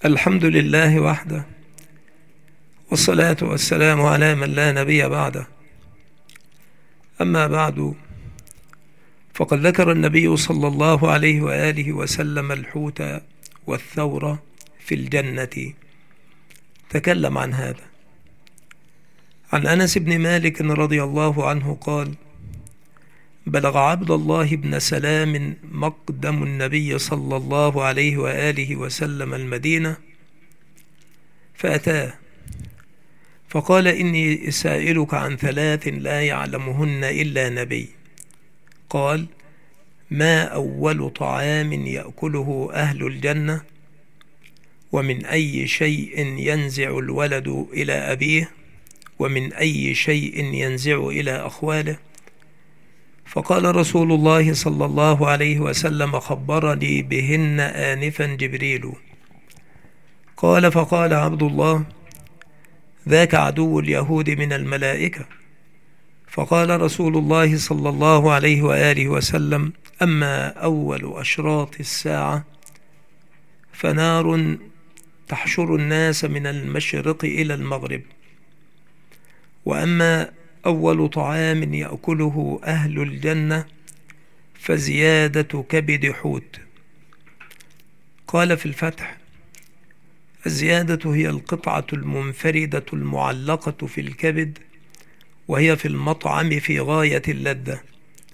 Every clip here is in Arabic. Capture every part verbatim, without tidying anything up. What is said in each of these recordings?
الحمد لله وحده، والصلاة والسلام على من لا نبي بعده. أما بعد، فقد ذكر النبي صلى الله عليه وآله وسلم الحوت والثور في الجنة. تكلم عن هذا عن أنس بن مالك رضي الله عنه قال: بلغ عبد الله بن سلام مقدم النبي صلى الله عليه وآله وسلم المدينة، فأتاه فقال: إني سائلك عن ثلاث لا يعلمهن إلا نبي. قال: ما أول طعام يأكله أهل الجنة؟ ومن أي شيء ينزع الولد إلى أبيه؟ ومن أي شيء ينزع إلى أخواله؟ فقال رسول الله صلى الله عليه وسلم: خبرني بهن آنفا جبريل. قال: فقال عبد الله: ذاك عدو اليهود من الملائكة. فقال رسول الله صلى الله عليه وآله وسلم: أما أول أشراط الساعة فنار تحشر الناس من المشرق إلى المغرب، وأما أول طعام يأكله أهل الجنة فزيادة كبد حوت. قال في الفتح: الزيادة هي القطعة المنفردة المعلقة في الكبد، وهي في المطعم في غاية اللذة.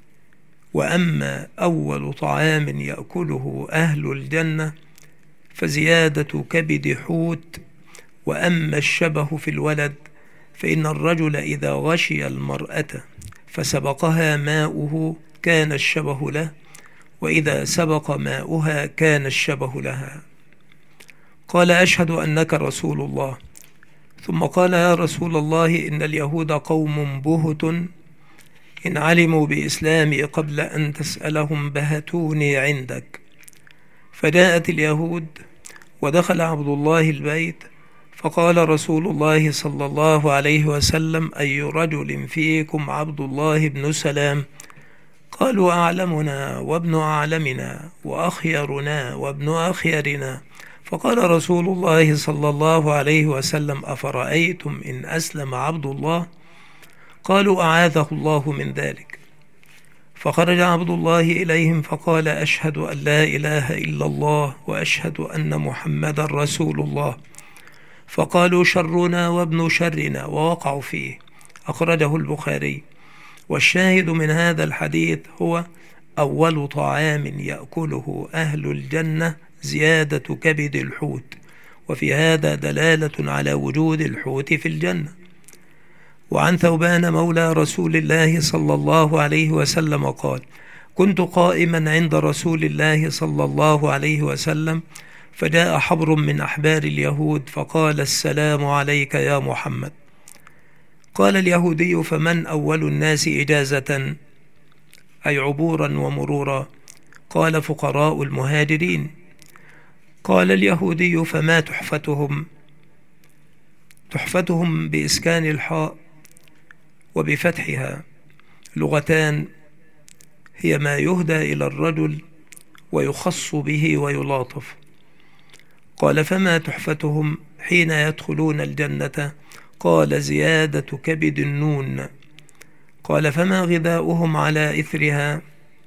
وأما أول طعام يأكله أهل الجنة فزيادة كبد حوت. وأما الشبه في الولد فإن الرجل إذا غشي المرأة فسبقها ماؤه كان الشبه له، وإذا سبق ماؤها كان الشبه لها. قال: أشهد أنك رسول الله. ثم قال: يا رسول الله، إن اليهود قوم بهت، إن علموا بإسلامي قبل أن تسألهم بهتوني عندك. فجاءت اليهود ودخل عبد الله البيت، فقال رسول الله صلى الله عليه وسلم: أي رجل فيكم عبد الله بن سلام؟ قالوا: أعلمنا وابن أعلمنا وأخيرنا وابن أخيرنا. فقال رسول الله صلى الله عليه وسلم: أفرأيتم إن أسلم عبد الله؟ قالوا: أعاذه الله من ذلك. فخرج عبد الله إليهم فقال: أشهد أن لا إله إلا الله وأشهد أن محمدا رسول الله. فقالوا: شرنا وابن شرنا، ووقعوا فيه. أخرجه البخاري. والشاهد من هذا الحديث هو أول طعام يأكله أهل الجنة زيادة كبد الحوت، وفي هذا دلالة على وجود الحوت في الجنة. وعن ثوبان مولى رسول الله صلى الله عليه وسلم قال: كنت قائما عند رسول الله صلى الله عليه وسلم، فجاء حبر من أحبار اليهود فقال: السلام عليك يا محمد. قال اليهودي: فمن أول الناس إجازة، أي عبورا ومرورا؟ قال: فقراء المهاجرين. قال اليهودي: فما تحفتهم؟ تحفتهم بإسكان الحاء وبفتحها، لغتان، هي ما يهدى إلى الرجل ويخص به ويلاطف. قال: فما تحفتهم حين يدخلون الجنة؟ قال: زيادة كبد النون. قال: فما غذاؤهم على إثرها؟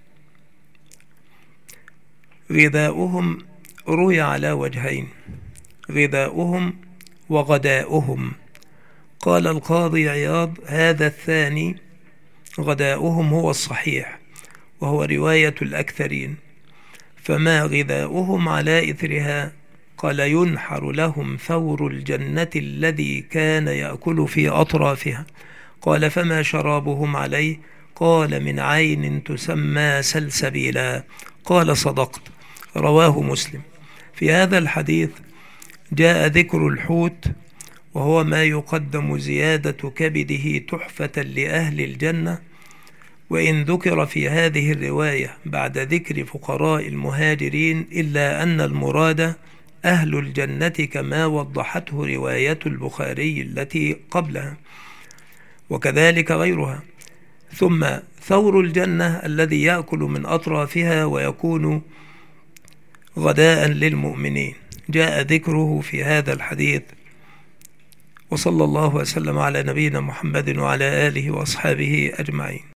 غذاؤهم روي على وجهين: غذاؤهم وغداؤهم. قال القاضي عياض: هذا الثاني غداؤهم هو الصحيح، وهو رواية الأكثرين. فما غذاؤهم على إثرها؟ قال: ينحر لهم ثور الجنة الذي كان يأكل في أطرافها. قال: فما شرابهم عليه؟ قال: من عين تسمى سلسبيلا. قال: صدقت. رواه مسلم. في هذا الحديث جاء ذكر الحوت، وهو ما يقدم زيادة كبده تحفة لأهل الجنة. وإن ذكر في هذه الرواية بعد ذكر فقراء المهاجرين، إلا أن المراد أهل الجنة كما وضحته رواية البخاري التي قبلها، وكذلك غيرها. ثم ثور الجنة الذي يأكل من أطرافها ويكون غداء للمؤمنين. جاء ذكره في هذا الحديث. وصلى الله وسلم على نبينا محمد وعلى آله وأصحابه أجمعين.